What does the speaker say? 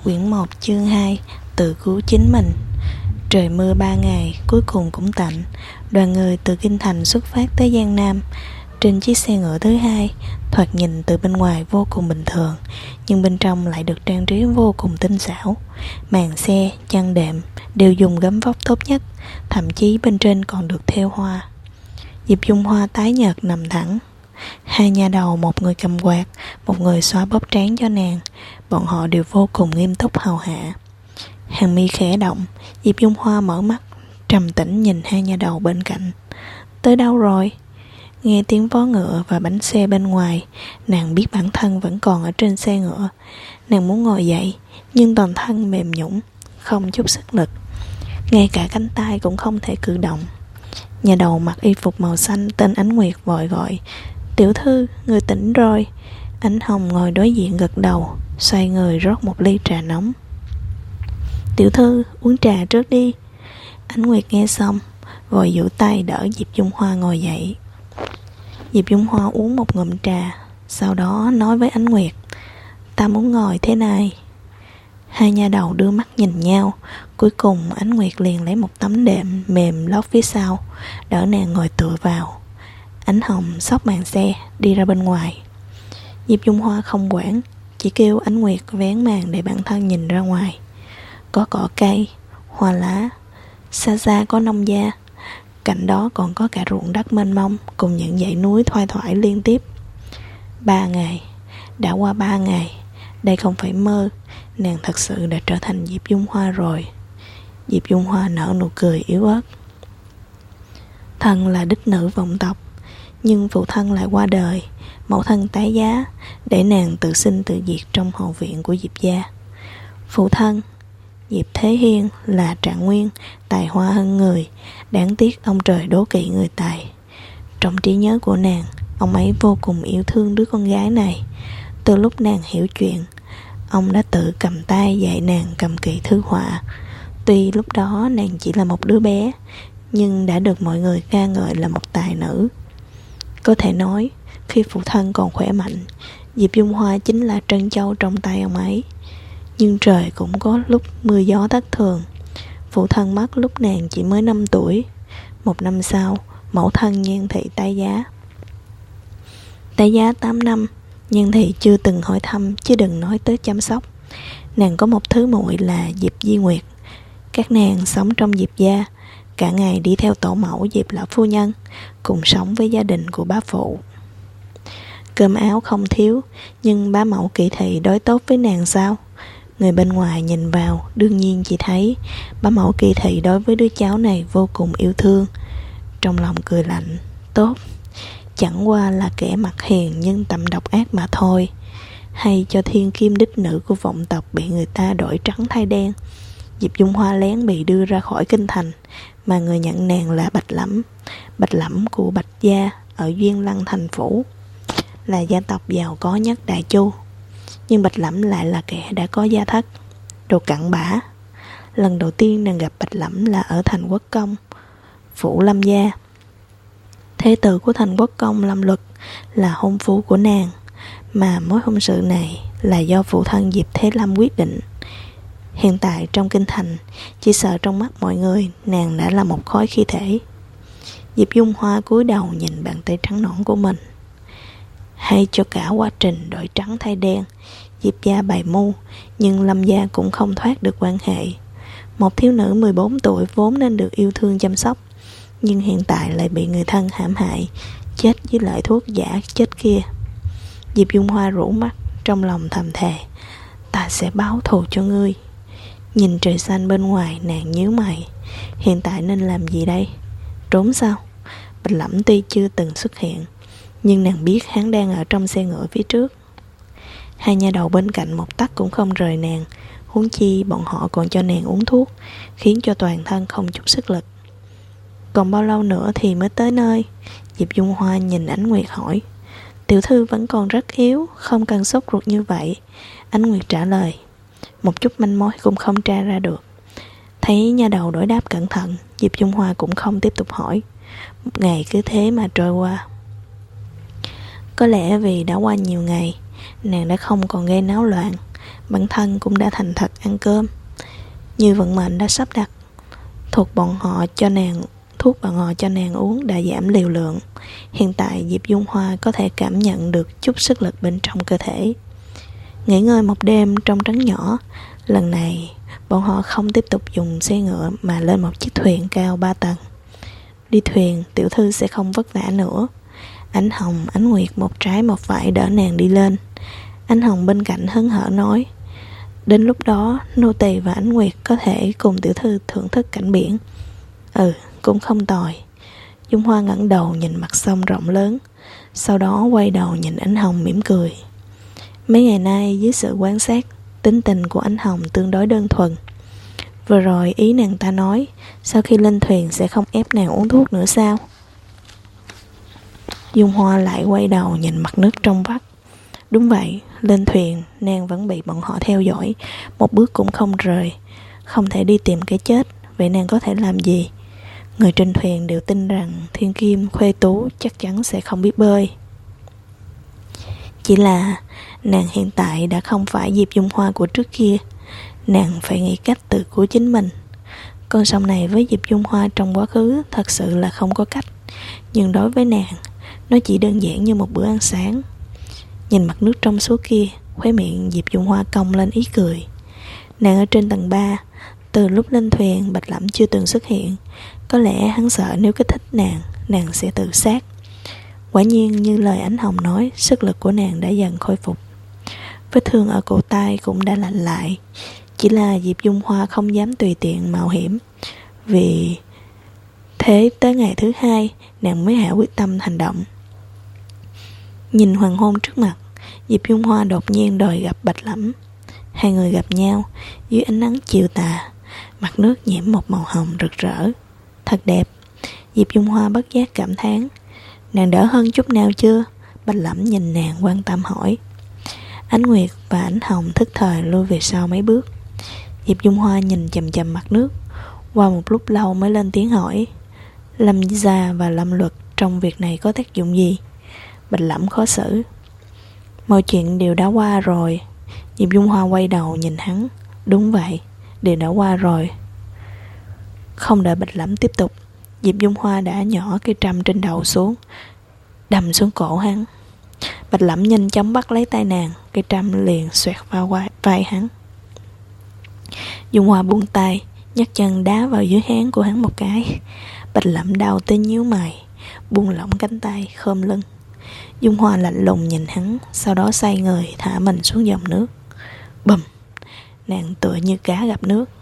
Quyển 1 chương 2 Tự cứu chính mình. Trời mưa 3 ngày, cuối cùng cũng tạnh. Đoàn người từ Kinh Thành xuất phát tới Giang Nam. Trên chiếc xe ngựa thứ hai, thoạt nhìn từ bên ngoài vô cùng bình thường, nhưng bên trong lại được trang trí vô cùng tinh xảo. Màn xe, chăn đệm đều dùng gấm vóc tốt nhất, thậm chí bên trên còn được thêu hoa. Diệp Dung Hoa tái nhợt nằm thẳng. Hai nha đầu, một người cầm quạt, một người xoa bóp trán cho nàng. Bọn họ đều vô cùng nghiêm túc hầu hạ. Hàng mi khẽ động, Diệp Dung Hoa mở mắt, trầm tĩnh nhìn hai nha đầu bên cạnh. Tới đâu rồi? Nghe tiếng vó ngựa và bánh xe bên ngoài, nàng biết bản thân vẫn còn ở trên xe ngựa. Nàng muốn ngồi dậy, nhưng toàn thân mềm nhũn, không chút sức lực. Ngay cả cánh tay cũng không thể cử động. Nhà đầu mặc y phục màu xanh tên Ánh Nguyệt vội gọi, Tiểu thư, người tỉnh rồi. Ánh Hồng ngồi đối diện gật đầu, xoay người rót một ly trà nóng. Tiểu thư, uống trà trước đi. Ánh Nguyệt nghe xong, vội giơ tay đỡ Diệp Dung Hoa ngồi dậy. Diệp Dung Hoa uống một ngụm trà, sau đó nói với Ánh Nguyệt, ta muốn ngồi thế này. Hai nha đầu đưa mắt nhìn nhau. Cuối cùng Ánh Nguyệt liền lấy một tấm đệm mềm lót phía sau, đỡ nàng ngồi tựa vào. Ánh Hồng xốc màn xe đi ra bên ngoài. Diệp Dung Hoa không quản, chỉ kêu Ánh Nguyệt vén màn để bản thân nhìn ra ngoài. Có cỏ cây, hoa lá, xa xa có nông gia, cạnh đó còn có cả ruộng đất mênh mông cùng những dãy núi thoai thoải liên tiếp. 3 ngày, đã qua 3 ngày, đây không phải mơ, nàng thật sự đã trở thành Diệp Dung Hoa rồi. Diệp Dung Hoa nở nụ cười yếu ớt. Thân là đích nữ vọng tộc, nhưng phụ thân lại qua đời, mẫu thân tái giá, để nàng tự sinh tự diệt trong hậu viện của Diệp gia. Phụ thân Diệp Thế Hiên là trạng nguyên, tài hoa hơn người, đáng tiếc ông trời đố kỵ người tài. Trong trí nhớ của nàng, ông ấy vô cùng yêu thương đứa con gái này. Từ lúc nàng hiểu chuyện, ông đã tự cầm tay dạy nàng cầm kỳ thư họa. Tuy lúc đó nàng chỉ là một đứa bé, nhưng đã được mọi người ca ngợi là một tài nữ. Có thể nói, khi phụ thân còn khỏe mạnh, Diệp Dung Hoa chính là trân châu trong tay ông ấy. Nhưng trời cũng có lúc mưa gió thất thường. Phụ thân mất lúc nàng chỉ mới 5 tuổi. 1 năm sau, mẫu thân Nhan Thị tái giá. Tái giá 8 năm, Nhan Thị chưa từng hỏi thăm, chứ đừng nói tới chăm sóc. Nàng có một thứ muội là Diệp Di Nguyệt. Các nàng sống trong Diệp gia, cả ngày đi theo tổ mẫu Diệp lão phu nhân, cùng sống với gia đình của bá phụ. Cơm áo không thiếu, nhưng bá mẫu Kỷ Thị đối tốt với nàng sao? Người bên ngoài nhìn vào đương nhiên chỉ thấy bá mẫu Kỷ Thị đối với đứa cháu này vô cùng yêu thương. Trong lòng cười lạnh, tốt, chẳng qua là kẻ mặt hiền nhưng tầm độc ác mà thôi. Hay cho thiên kim đích nữ của vọng tộc bị người ta đổi trắng thay đen. Diệp Dung Hoa lén bị đưa ra khỏi kinh thành, mà người nhận nàng là Bạch Lẫm của Bạch gia ở Duyên Lăng thành phủ, là gia tộc giàu có nhất Đại Chu. Nhưng Bạch Lẫm lại là kẻ đã có gia thất, đồ cặn bã. Lần đầu tiên nàng gặp Bạch Lẫm là ở thành Quốc Công, phủ Lâm gia. Thế tử của thành Quốc Công Lâm Luật là hôn phu của nàng, mà mối hôn sự này là do phụ thân Diệp Thế Lâm quyết định. Hiện tại trong kinh thành, chỉ sợ trong mắt mọi người nàng đã là một khối khí thể. Diệp Dung Hoa cúi đầu nhìn bàn tay trắng nõn của mình. Hay cho cả quá trình đổi trắng thay đen, Diệp gia bày mưu, nhưng Lâm gia cũng không thoát được quan hệ. Một thiếu nữ 14 tuổi vốn nên được yêu thương chăm sóc, nhưng hiện tại lại bị người thân hãm hại, chết với loại thuốc giả chết kia. Diệp Dung Hoa rũ mắt, trong lòng thầm thề, ta sẽ báo thù cho ngươi. Nhìn trời xanh bên ngoài, nàng nhíu mày. Hiện tại nên làm gì đây? Trốn sao? Bạch Lẫm tuy chưa từng xuất hiện, nhưng nàng biết hắn đang ở trong xe ngựa phía trước. Hai nha đầu bên cạnh một tấc cũng không rời nàng, huống chi bọn họ còn cho nàng uống thuốc, khiến cho toàn thân không chút sức lực. Còn bao lâu nữa thì mới tới nơi? Diệp Dung Hoa nhìn Ánh Nguyệt hỏi. Tiểu thư vẫn còn rất yếu, không cần sốt ruột như vậy. Ánh Nguyệt trả lời. Một chút manh mối cũng không tra ra được. Thấy nha đầu đối đáp cẩn thận, Diệp Dung Hoa cũng không tiếp tục hỏi. Một ngày cứ thế mà trôi qua. Có lẽ vì đã qua nhiều ngày, nàng đã không còn gây náo loạn. bản thân cũng đã thành thật ăn cơm. Như vận mệnh đã sắp đặt, thuốc bọn họ cho nàng uống đã giảm liều lượng. Hiện tại Diệp Dung Hoa có thể cảm nhận được chút sức lực bên trong cơ thể. Nghỉ ngơi một đêm trong trấn nhỏ, lần này bọn họ không tiếp tục dùng xe ngựa mà lên một chiếc thuyền cao 3 tầng. Đi thuyền, tiểu thư sẽ không vất vả nữa. Ánh Hồng, Ánh Nguyệt một trái một phải đỡ nàng đi lên. Ánh Hồng bên cạnh hớn hở nói, đến lúc đó nô tỳ và Ánh Nguyệt có thể cùng tiểu thư thưởng thức cảnh biển. Ừ, cũng không tồi. Dung Hoa ngẩng đầu nhìn mặt sông rộng lớn, sau đó quay đầu nhìn Ánh Hồng mỉm cười. Mấy ngày nay dưới sự quan sát, tính tình của Ánh Hồng tương đối đơn thuần. Vừa rồi ý nàng ta nói, sau khi lên thuyền sẽ không ép nàng uống thuốc nữa sao? Dung Hoa lại quay đầu nhìn mặt nước trong vắt. Đúng vậy, lên thuyền nàng vẫn bị bọn họ theo dõi, một bước cũng không rời, không thể đi tìm cái chết. Vậy nàng có thể làm gì? Người trên thuyền đều tin rằng Thiên Kim Khuê Tú chắc chắn sẽ không biết bơi. Chỉ là nàng hiện tại đã không phải Diệp Dung Hoa của trước kia. Nàng phải nghĩ cách tự cứu chính mình. Con sông này với Diệp Dung Hoa trong quá khứ thật sự là không có cách, nhưng đối với nàng, nó chỉ đơn giản như một bữa ăn sáng. Nhìn mặt nước trong suốt kia, khóe miệng Diệp Dung Hoa cong lên ý cười. Nàng ở trên tầng 3, từ lúc lên thuyền Bạch Lẫm chưa từng xuất hiện. Có lẽ hắn sợ nếu kích thích nàng sẽ tự sát. Quả nhiên như lời Ánh Hồng nói, sức lực của nàng đã dần khôi phục. Vết thương ở cổ tay cũng đã lành lại. Chỉ là Diệp Dung Hoa không dám tùy tiện mạo hiểm. Vì thế tới ngày thứ 2, nàng mới hạ quyết tâm hành động. Nhìn hoàng hôn trước mặt, Diệp Dung Hoa đột nhiên đòi gặp Bạch Lẫm. Hai người gặp nhau dưới ánh nắng chiều tà, mặt nước nhiễm một màu hồng rực rỡ, thật đẹp. Diệp Dung Hoa bất giác cảm thán. Nàng đỡ hơn chút nào chưa? Bạch Lẫm nhìn nàng quan tâm hỏi. Ánh Nguyệt và Ánh Hồng thức thời lui về sau mấy bước. Diệp Dung Hoa nhìn chằm chằm mặt nước, qua một lúc lâu mới lên tiếng hỏi, Lâm gia và Lâm Luật trong việc này có tác dụng gì? Bạch Lẫm khó xử. Mọi chuyện đều đã qua rồi. Diệp Dung Hoa quay đầu nhìn hắn. Đúng vậy, đều đã qua rồi. Không đợi Bạch Lẫm tiếp tục, Diệp Dung Hoa đã nhỏ cây trâm trên đầu xuống, đâm xuống cổ hắn. Bạch Lẫm nhanh chóng bắt lấy tay nàng, cây trâm liền xoẹt vào vai hắn. Dung Hoa buông tay, nhấc chân đá vào dưới háng của hắn một cái. Bạch Lẫm đau tới nhíu mày, buông lỏng cánh tay khom lưng. Dung Hoa lạnh lùng nhìn hắn, sau đó xoay người thả mình xuống dòng nước. Bùm! Nàng tựa như cá gặp nước,